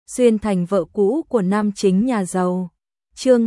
xuyên thành vợ cũ của nam chính nhà giàu. Chương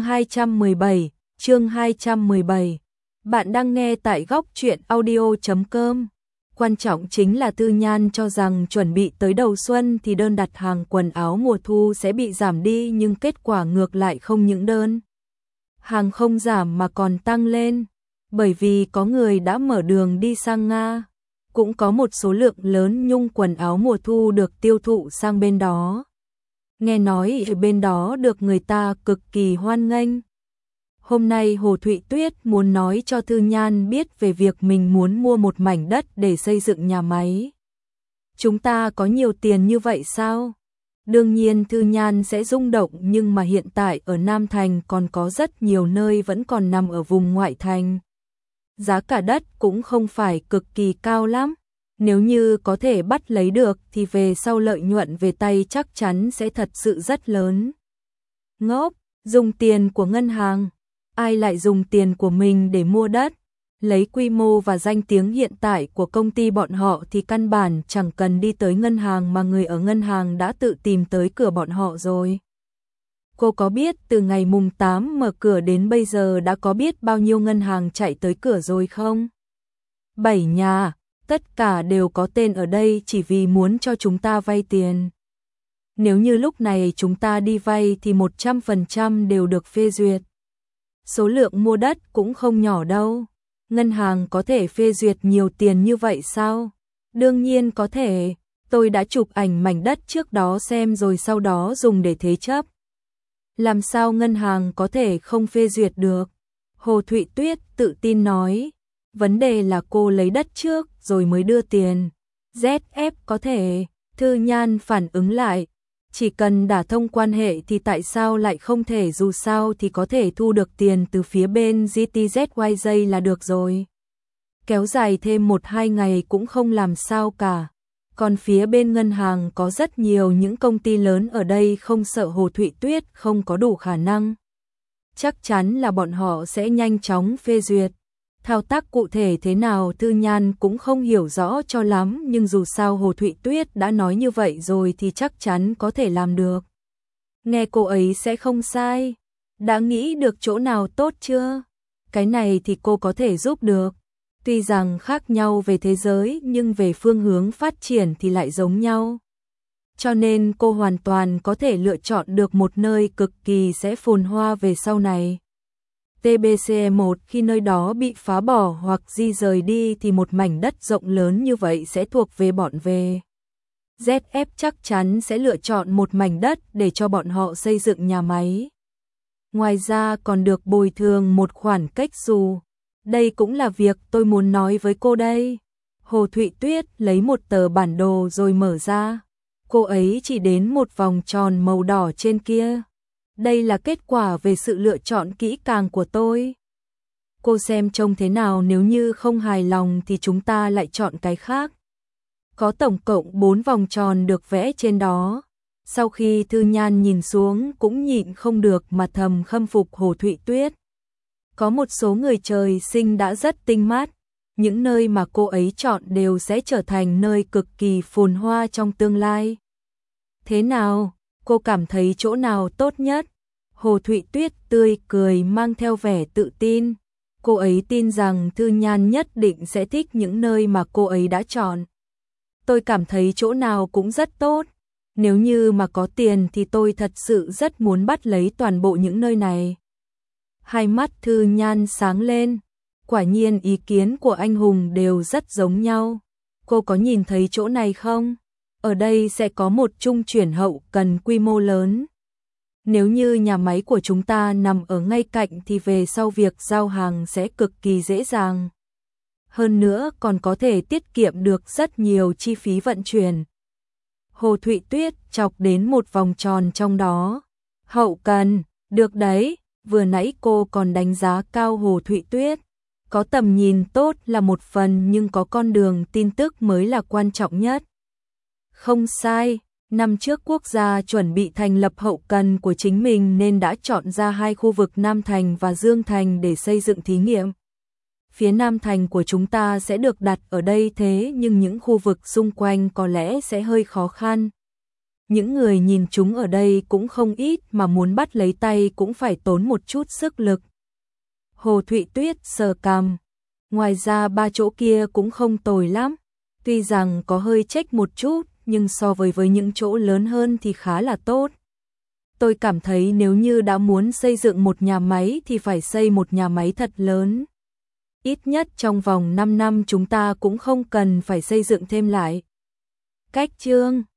217. Bạn đang nghe tại góc truyện audio.com. Quan trọng chính là Tư Nhan cho rằng chuẩn bị tới đầu xuân thì đơn đặt hàng quần áo mùa thu sẽ bị giảm đi, nhưng kết quả ngược lại không những đơn hàng không giảm mà còn tăng lên, bởi vì có người đã mở đường đi sang Nga, cũng có một số lượng lớn nhung quần áo mùa thu được tiêu thụ sang bên đó. Nghe nói ở bên đó được người ta cực kỳ hoan nghênh. Hôm nay Hồ Thụy Tuyết muốn nói cho Tư Nhan biết về việc mình muốn mua một mảnh đất để xây dựng nhà máy. Chúng ta có nhiều tiền như vậy sao? Đương nhiên Tư Nhan sẽ rung động, nhưng mà hiện tại ở Nam Thành còn có rất nhiều nơi vẫn còn nằm ở vùng ngoại thành. Giá cả đất cũng không phải cực kỳ cao lắm. Nếu như có thể bắt lấy được thì về sau lợi nhuận về tay chắc chắn sẽ thật sự rất lớn. Ngốc, dùng tiền của ngân hàng. Ai lại dùng tiền của mình để mua đất? Lấy quy mô và danh tiếng hiện tại của công ty bọn họ thì căn bản chẳng cần đi tới ngân hàng, mà người ở ngân hàng đã tự tìm tới cửa bọn họ rồi. Cô có biết từ ngày mùng 8 mở cửa đến bây giờ đã có biết bao nhiêu ngân hàng chạy tới cửa rồi không? 7 nhà, tất cả đều có tên ở đây chỉ vì muốn cho chúng ta vay tiền. Nếu như lúc này chúng ta đi vay thì 100% đều được phê duyệt. Số lượng mua đất cũng không nhỏ đâu. Ngân hàng có thể phê duyệt nhiều tiền như vậy sao? Đương nhiên có thể. Tôi đã chụp ảnh mảnh đất trước đó xem rồi, sau đó dùng để thế chấp. Làm sao ngân hàng có thể không phê duyệt được? Hồ Thụy Tuyết tự tin nói. Vấn đề là cô lấy đất trước rồi mới đưa tiền. ZF có thể. Tư Nhan phản ứng lại. Chỉ cần đả thông quan hệ thì tại sao lại không thể, dù sao thì có thể thu được tiền từ phía bên GTZYJ là được rồi. Kéo dài thêm 1-2 ngày cũng không làm sao cả. Còn phía bên ngân hàng có rất nhiều những công ty lớn ở đây, không sợ Hồ Thụy Tuyết không có đủ khả năng. Chắc chắn là bọn họ sẽ nhanh chóng phê duyệt. Thao tác cụ thể thế nào Tư Nhan cũng không hiểu rõ cho lắm, nhưng dù sao Hồ Thụy Tuyết đã nói như vậy rồi thì chắc chắn có thể làm được. Nghe cô ấy sẽ không sai. Đã nghĩ được chỗ nào tốt chưa? Cái này thì cô có thể giúp được. Tuy rằng khác nhau về thế giới nhưng về phương hướng phát triển thì lại giống nhau. Cho nên cô hoàn toàn có thể lựa chọn được một nơi cực kỳ sẽ phồn hoa về sau này. TBC1 khi nơi đó bị phá bỏ hoặc di rời đi thì một mảnh đất rộng lớn như vậy sẽ thuộc về bọn về. ZF chắc chắn sẽ lựa chọn một mảnh đất để cho bọn họ xây dựng nhà máy. Ngoài ra còn được bồi thường một khoản cách xù. Đây cũng là việc tôi muốn nói với cô đây. Hồ Thụy Tuyết lấy một tờ bản đồ rồi mở ra. Cô ấy chỉ đến một vòng tròn màu đỏ trên kia. Đây là kết quả về sự lựa chọn kỹ càng của tôi. Cô xem trông thế nào, nếu như không hài lòng thì chúng ta lại chọn cái khác. Có tổng cộng 4 vòng tròn được vẽ trên đó. Sau khi Tư Nhan nhìn xuống cũng nhịn không được mà thầm khâm phục Hồ Thụy Tuyết. Có một số người trời sinh đã rất tinh mắt. Những nơi mà cô ấy chọn đều sẽ trở thành nơi cực kỳ phồn hoa trong tương lai. Thế nào? Cô cảm thấy chỗ nào tốt nhất? Hồ Thụy Tuyết tươi cười mang theo vẻ tự tin. Cô ấy tin rằng Tư Nhan nhất định sẽ thích những nơi mà cô ấy đã chọn. Tôi cảm thấy chỗ nào cũng rất tốt. Nếu như mà có tiền thì tôi thật sự rất muốn bắt lấy toàn bộ những nơi này. Hai mắt Tư Nhan sáng lên. Quả nhiên ý kiến của anh hùng đều rất giống nhau. Cô có nhìn thấy chỗ này không? Ở đây sẽ có một trung chuyển hậu cần quy mô lớn. Nếu như nhà máy của chúng ta nằm ở ngay cạnh thì về sau việc giao hàng sẽ cực kỳ dễ dàng. Hơn nữa còn có thể tiết kiệm được rất nhiều chi phí vận chuyển. Hồ Thụy Tuyết chọc đến một vòng tròn trong đó. Hậu cần, được đấy, vừa nãy cô còn đánh giá cao Hồ Thụy Tuyết. Có tầm nhìn tốt là một phần, nhưng có con đường tin tức mới là quan trọng nhất. Không sai, năm trước quốc gia chuẩn bị thành lập hậu cần của chính mình nên đã chọn ra 2 khu vực Nam Thành và Dương Thành để xây dựng thí nghiệm. Phía Nam Thành của chúng ta sẽ được đặt ở đây, thế nhưng những khu vực xung quanh có lẽ sẽ hơi khó khăn. những người nhìn chúng ở đây cũng không ít mà muốn bắt lấy tay cũng phải tốn một chút sức lực. Hồ Thụy Tuyết sờ cằm. Ngoài ra 3 chỗ kia cũng không tồi lắm. Tuy rằng có hơi chếch một chút, nhưng so với những chỗ lớn hơn thì khá là tốt. Tôi cảm thấy nếu như đã muốn xây dựng một nhà máy thì phải xây một nhà máy thật lớn. Ít nhất trong vòng 5 năm chúng ta cũng không cần phải xây dựng thêm lại. Cách chương